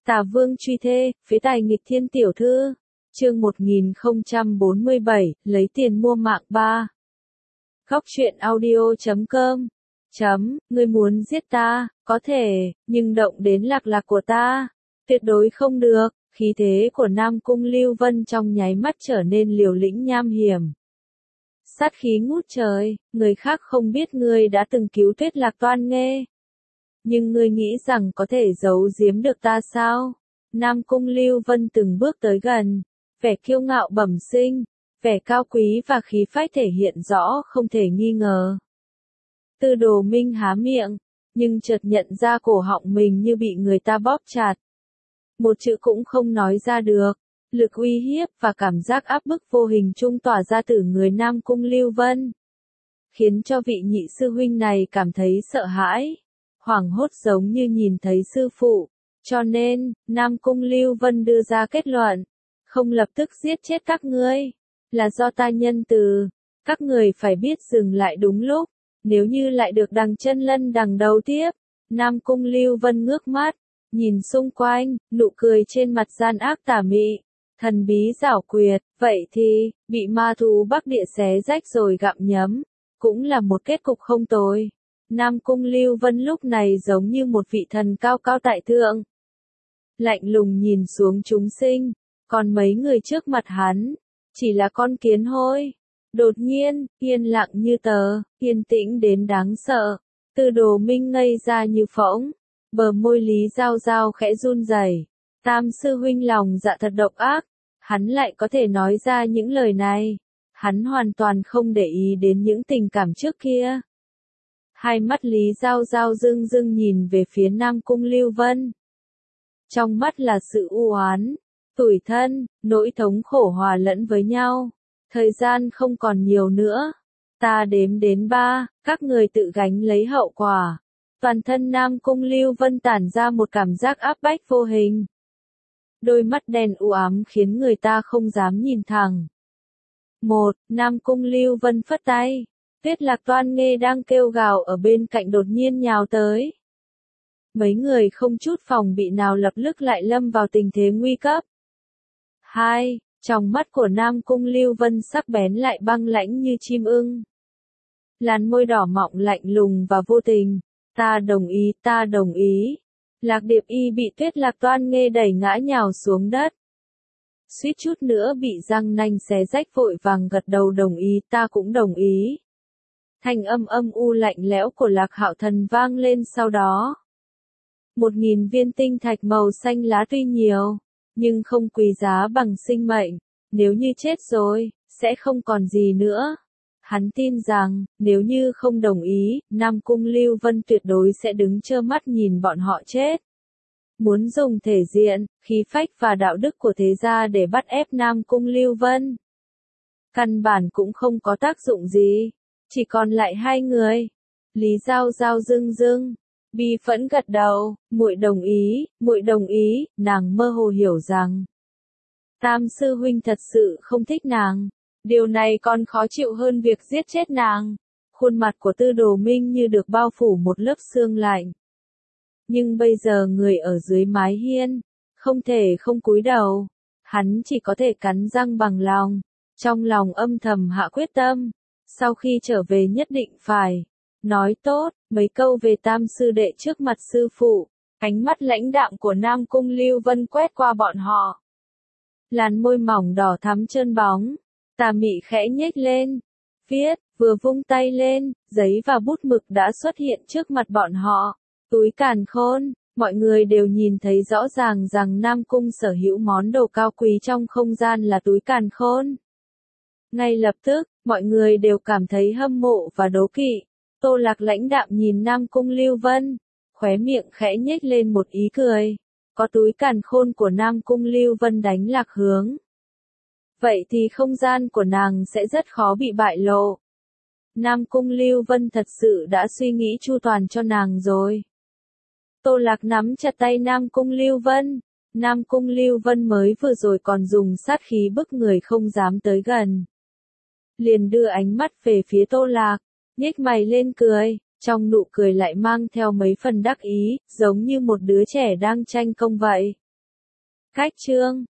Tả Vương truy thê, phế tài nghịch thiên tiểu thư. Chương 1047, lấy tiền mua mạng 3. Góc truyện audio.com. Ngươi muốn giết ta, có thể, nhưng động đến lạc lạc của ta, tuyệt đối không được. Khí thế của Nam Cung Lưu Vân trong nháy mắt trở nên liều lĩnh nham hiểm. Sát khí ngút trời, người khác không biết ngươi đã từng cứu Tuyết Lạc Toan Nghê. Nhưng ngươi nghĩ rằng có thể giấu giếm được ta sao? Nam Cung Lưu Vân từng bước tới gần, vẻ kiêu ngạo bẩm sinh, vẻ cao quý và khí phách thể hiện rõ không thể nghi ngờ. Tư Đồ Minh há miệng, nhưng chợt nhận ra cổ họng mình như bị người ta bóp chặt. Một chữ cũng không nói ra được, lực uy hiếp và cảm giác áp bức vô hình trung tỏa ra từ người Nam Cung Lưu Vân, khiến cho vị nhị sư huynh này cảm thấy sợ hãi, hoảng hốt giống như nhìn thấy sư phụ. Cho nên, Nam Cung Lưu Vân đưa ra kết luận, không lập tức giết chết các ngươi, là do ta nhân từ, các người phải biết dừng lại đúng lúc, nếu như lại được đằng chân lân đằng đầu tiếp. Nam Cung Lưu Vân ngước mắt, nhìn xung quanh, nụ cười trên mặt gian ác tà mị, thần bí giảo quyệt, vậy thì, bị ma thú Bắc Địa xé rách rồi gặm nhấm, cũng là một kết cục không tồi. Nam Cung Lưu Vân lúc này giống như một vị thần cao cao tại thượng, lạnh lùng nhìn xuống chúng sinh, còn mấy người trước mặt hắn, chỉ là con kiến hôi. Đột nhiên, yên lặng như tờ, yên tĩnh đến đáng sợ. Tư Đồ Minh ngây ra như phỗng, bờ môi Lý Giao Giao khẽ run rẩy. Tam sư huynh lòng dạ thật độc ác, hắn lại có thể nói ra những lời này. Hắn hoàn toàn không để ý đến những tình cảm trước kia. Hai mắt Lý Giao Giao rưng rưng nhìn về phía Nam Cung Lưu Vân. Trong mắt là sự u oán, tủi thân, nỗi thống khổ hòa lẫn với nhau. Thời gian không còn nhiều nữa. Ta đếm đến 3, các người tự gánh lấy hậu quả. Toàn thân Nam Cung Lưu Vân tản ra một cảm giác áp bách vô hình. Đôi mắt đen u ám khiến người ta không dám nhìn thẳng. 1. Nam Cung Lưu Vân phất tay. Tuyết Lạc Toan Nghê đang kêu gào ở bên cạnh đột nhiên nhào tới. Mấy người không chút phòng bị nào lập tức lại lâm vào tình thế nguy cấp. 2. Trong mắt của Nam Cung Lưu Vân sắc bén lại băng lãnh như chim ưng. Làn môi đỏ mọng lạnh lùng và vô tình. Ta đồng ý, ta đồng ý. Lạc Điệp Y bị Tuyết Lạc Toan Nghê đẩy ngã nhào xuống đất. Suýt chút nữa bị răng nanh xé rách vội vàng gật đầu đồng ý, ta cũng đồng ý. Thanh âm âm u lạnh lẽo của Lạc Hạo Thần vang lên sau đó. 1000 viên tinh thạch màu xanh lá tuy nhiều, nhưng không quý giá bằng sinh mệnh. Nếu như chết rồi, sẽ không còn gì nữa. Hắn tin rằng, nếu như không đồng ý, Nam Cung Lưu Vân tuyệt đối sẽ đứng trơ mắt nhìn bọn họ chết. Muốn dùng thể diện, khí phách và đạo đức của thế gia để bắt ép Nam Cung Lưu Vân, căn bản cũng không có tác dụng gì. Chỉ còn lại hai người. Lý Giao Giao rưng rưng, bi phẫn gật đầu, muội đồng ý, nàng mơ hồ hiểu rằng Tam sư huynh thật sự không thích nàng. Điều này còn khó chịu hơn việc giết chết nàng. Khuôn mặt của Tư Đồ Minh như được bao phủ một lớp sương lạnh. Nhưng bây giờ người ở dưới mái hiên, không thể không cúi đầu. Hắn chỉ có thể cắn răng bằng lòng, trong lòng âm thầm hạ quyết tâm. Sau khi trở về nhất định phải nói tốt mấy câu về Tam sư đệ trước mặt sư phụ. Ánh mắt lãnh đạm của Nam Cung Lưu Vân quét qua bọn họ. Làn môi mỏng đỏ thắm trơn bóng, tà mị khẽ nhếch lên, viết, vừa vung tay lên, giấy và bút mực đã xuất hiện trước mặt bọn họ. Túi càn khôn, mọi người đều nhìn thấy rõ ràng rằng Nam Cung sở hữu món đồ cao quý trong không gian là túi càn khôn. Ngay lập tức, mọi người đều cảm thấy hâm mộ và đố kỵ. Tô Lạc lãnh đạm nhìn Nam Cung Lưu Vân, khóe miệng khẽ nhếch lên một ý cười. Có túi càn khôn của Nam Cung Lưu Vân đánh lạc hướng, vậy thì không gian của nàng sẽ rất khó bị bại lộ. Nam Cung Lưu Vân thật sự đã suy nghĩ chu toàn cho nàng rồi. Tô Lạc nắm chặt tay Nam Cung Lưu Vân. Nam Cung Lưu Vân mới vừa rồi còn dùng sát khí bức người không dám tới gần. Liền đưa ánh mắt về phía Tô Lạc, nhếch mày lên cười. Trong nụ cười lại mang theo mấy phần đắc ý, giống như một đứa trẻ đang tranh công vậy. Cách chương